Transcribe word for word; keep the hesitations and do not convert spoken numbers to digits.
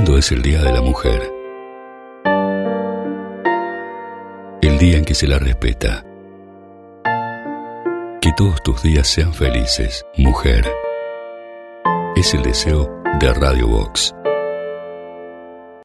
¿Cuándo es el Día de la Mujer? El día en que se la respeta. Que todos tus días sean felices, mujer. Es el deseo de Radio Vox.